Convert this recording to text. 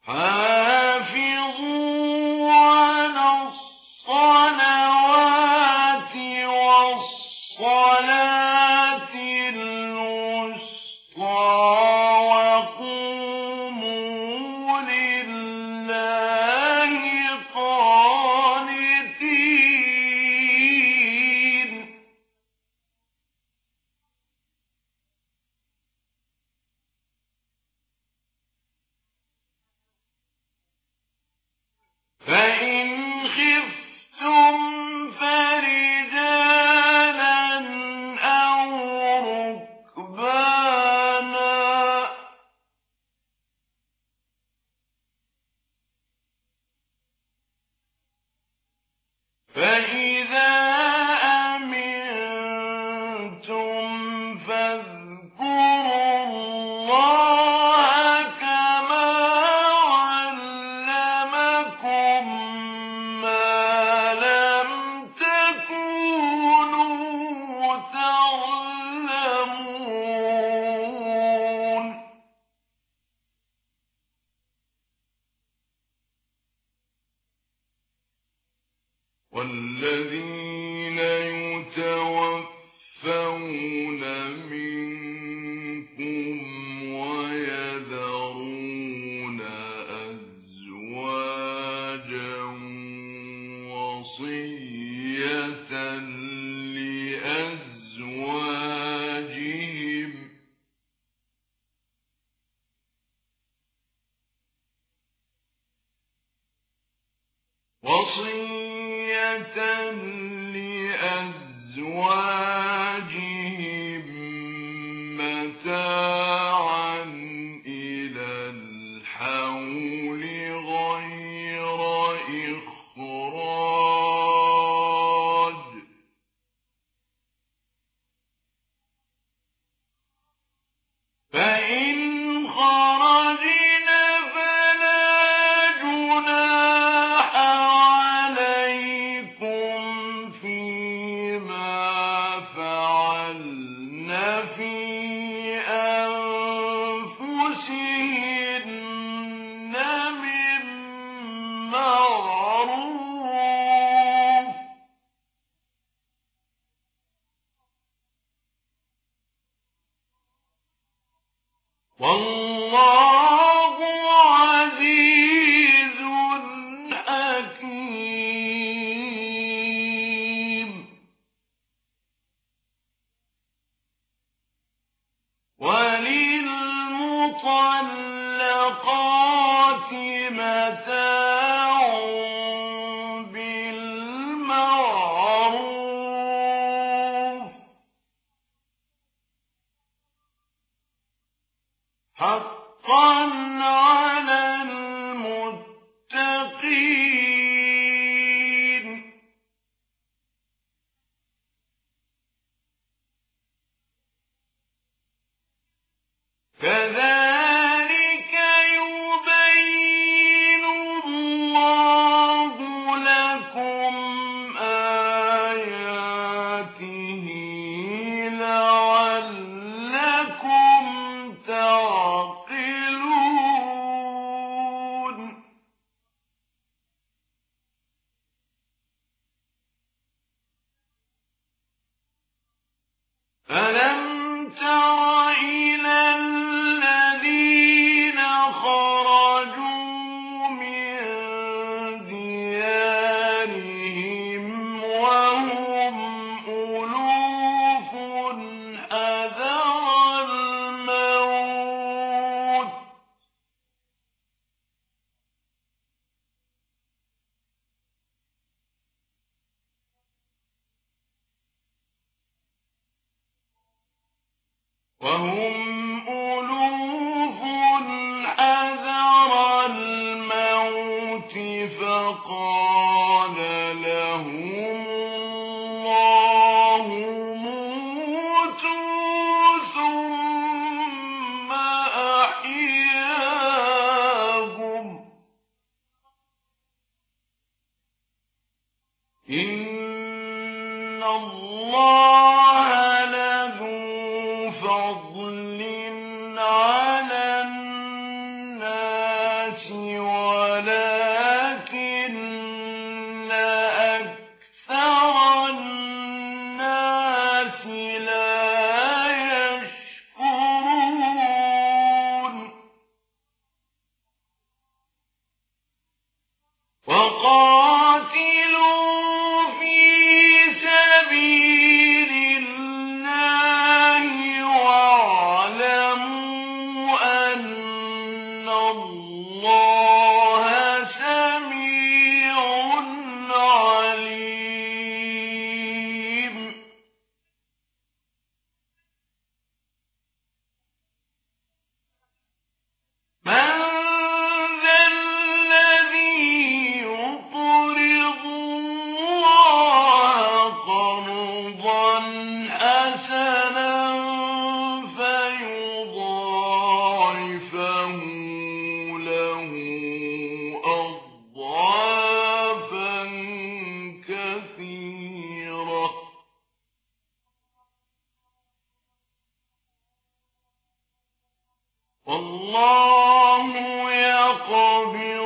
حافظوا على الصلوات والصلاة الوسطى وقوموا لله قانتين. فإن خفتم فرجالا أو ركبانا. فإذا أمنتم فاذكروا الله كما علمكم ما لم تكونوا تعلمون. والذين يتوفون منكم ويذرون أزواجا وصية لأزواجهم متاعا إلى الحول غير إخراج. فإن خرجن فلا جناح عليكم فيما فعلن في أنفسهن من معروف. والله عزيز حكيم. وللمطلقات متاع بالمعروف حقا على المتقين. كذلك يبين الله لكم آياته لعلكم تعقلون. ألم تر إلى الذين خرجوا من ديارهم وهم ألوف حذر الموت فقال لهم الله موتوا ثم أحياهم إن الله لذو فضل على الناس ولكن أكثر الناس لا يشكرون وقاتلوا في سبيل الله واعلموا أن الله سميع عليم من ذا الذي يقرض الله قرضا حسنا فيضاعفه له أضعافا كثيرة والله يقبض